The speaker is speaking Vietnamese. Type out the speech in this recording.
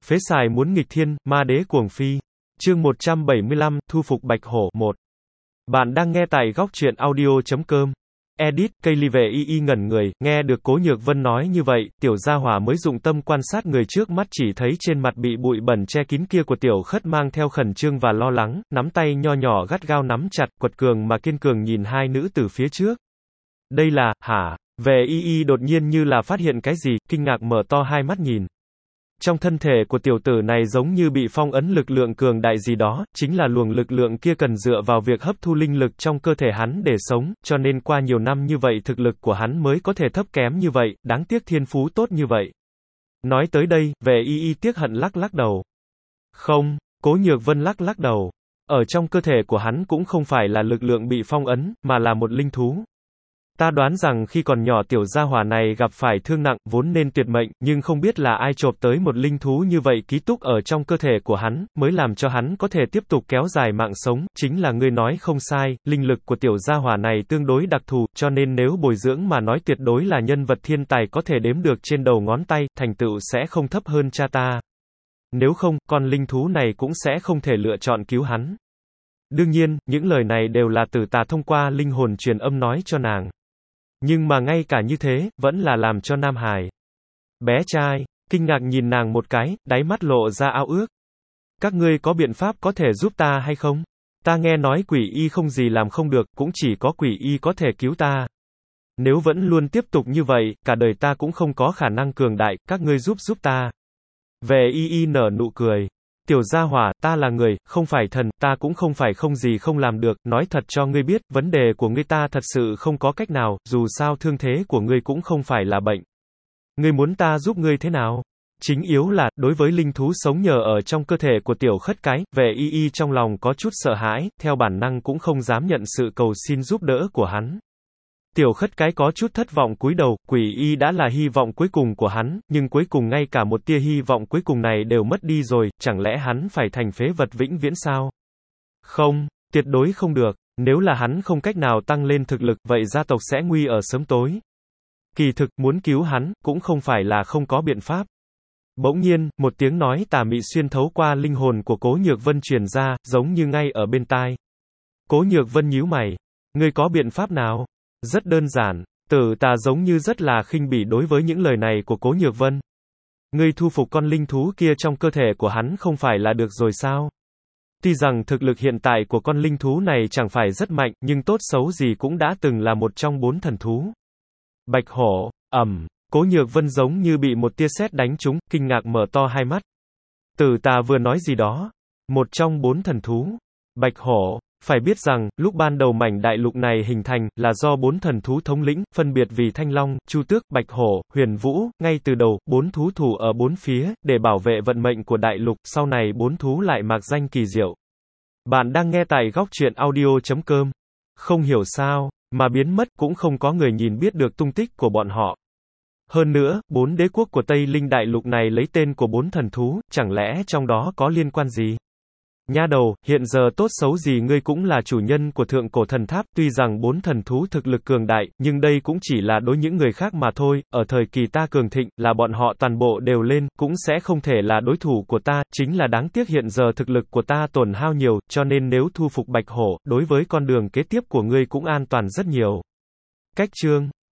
Phế xài muốn nghịch thiên, ma đế cuồng phi. Chương 175, thu phục bạch hổ 1. Bạn đang nghe tại góc truyện audio.com. Edit, cây ly về y ngẩn người, nghe được Cố Nhược Vân nói như vậy, tiểu gia hỏa mới dụng tâm quan sát người trước mắt, chỉ thấy trên mặt bị bụi bẩn che kín kia của tiểu khất mang theo khẩn trương và lo lắng, nắm tay nho nhỏ gắt gao nắm chặt, quật cường mà kiên cường nhìn hai nữ từ phía trước. Đây là, hả? Về y đột nhiên như là phát hiện cái gì, kinh ngạc mở to hai mắt nhìn. Trong thân thể của tiểu tử này giống như bị phong ấn lực lượng cường đại gì đó, chính là luồng lực lượng kia cần dựa vào việc hấp thu linh lực trong cơ thể hắn để sống, cho nên qua nhiều năm như vậy thực lực của hắn mới có thể thấp kém như vậy, đáng tiếc thiên phú tốt như vậy. Nói tới đây, về y tiếc hận lắc đầu. Không, Cố Nhược Vân lắc đầu. Ở trong cơ thể của hắn cũng không phải là lực lượng bị phong ấn, mà là một linh thú. Ta đoán rằng khi còn nhỏ tiểu gia hỏa này gặp phải thương nặng, vốn nên tuyệt mệnh, nhưng không biết là ai chộp tới một linh thú như vậy ký túc ở trong cơ thể của hắn, mới làm cho hắn có thể tiếp tục kéo dài mạng sống, chính là ngươi nói không sai, linh lực của tiểu gia hỏa này tương đối đặc thù, cho nên nếu bồi dưỡng mà nói tuyệt đối là nhân vật thiên tài có thể đếm được trên đầu ngón tay, thành tựu sẽ không thấp hơn cha ta. Nếu không, con linh thú này cũng sẽ không thể lựa chọn cứu hắn. Đương nhiên, những lời này đều là Tử Tà thông qua linh hồn truyền âm nói cho nàng. Nhưng mà ngay cả như thế, vẫn là làm cho Nam Hải bé trai kinh ngạc nhìn nàng một cái, đáy mắt lộ ra ao ước. Các ngươi có biện pháp có thể giúp ta hay không? Ta nghe nói quỷ y không gì làm không được, cũng chỉ có quỷ y có thể cứu ta. Nếu vẫn luôn tiếp tục như vậy, cả đời ta cũng không có khả năng cường đại, các ngươi giúp ta. Về y nở nụ cười. Tiểu gia hỏa, ta là người, không phải thần, ta cũng không phải không gì không làm được, nói thật cho ngươi biết, vấn đề của ngươi ta thật sự không có cách nào, dù sao thương thế của ngươi cũng không phải là bệnh. Ngươi muốn ta giúp ngươi thế nào? Chính yếu là, đối với linh thú sống nhờ ở trong cơ thể của tiểu khất cái, về y trong lòng có chút sợ hãi, theo bản năng cũng không dám nhận sự cầu xin giúp đỡ của hắn. Tiểu khất cái có chút thất vọng cúi đầu, quỷ y đã là hy vọng cuối cùng của hắn, nhưng cuối cùng ngay cả một tia hy vọng cuối cùng này đều mất đi rồi, chẳng lẽ hắn phải thành phế vật vĩnh viễn sao? Không, tuyệt đối không được, nếu là hắn không cách nào tăng lên thực lực, vậy gia tộc sẽ nguy ở sớm tối. Kỳ thực, muốn cứu hắn, cũng không phải là không có biện pháp. Bỗng nhiên, một tiếng nói tà mị xuyên thấu qua linh hồn của Cố Nhược Vân truyền ra, giống như ngay ở bên tai. Cố Nhược Vân nhíu mày. Ngươi có biện pháp nào? Rất đơn giản, Tử Tà giống như rất là khinh bỉ đối với những lời này của Cố Nhược Vân. Ngươi thu phục con linh thú kia trong cơ thể của hắn không phải là được rồi sao? Tuy rằng thực lực hiện tại của con linh thú này chẳng phải rất mạnh, nhưng tốt xấu gì cũng đã từng là một trong 4 thần thú. Bạch hổ, Cố Nhược Vân giống như bị một tia sét đánh trúng, kinh ngạc mở to hai mắt. Tử Tà vừa nói gì đó? Một trong 4 thần thú. Bạch hổ. Phải biết rằng, lúc ban đầu mảnh đại lục này hình thành, là do 4 thần thú thống lĩnh, phân biệt vì Thanh Long, Chu Tước, Bạch Hổ, Huyền Vũ, ngay từ đầu, 4 thú thủ ở 4 phía, để bảo vệ vận mệnh của đại lục, sau này 4 thú lại mạc danh kỳ diệu. Bạn đang nghe tại góc truyện audio.com. Không hiểu sao, mà biến mất, cũng không có người nhìn biết được tung tích của bọn họ. Hơn nữa, 4 đế quốc của Tây Linh đại lục này lấy tên của 4 thần thú, chẳng lẽ trong đó có liên quan gì? Nha đầu, hiện giờ tốt xấu gì ngươi cũng là chủ nhân của thượng cổ thần tháp, tuy rằng 4 thần thú thực lực cường đại, nhưng đây cũng chỉ là đối những người khác mà thôi, ở thời kỳ ta cường thịnh, là bọn họ toàn bộ đều lên, cũng sẽ không thể là đối thủ của ta, chính là đáng tiếc hiện giờ thực lực của ta tổn hao nhiều, cho nên nếu thu phục Bạch Hổ, đối với con đường kế tiếp của ngươi cũng an toàn rất nhiều. Cách chương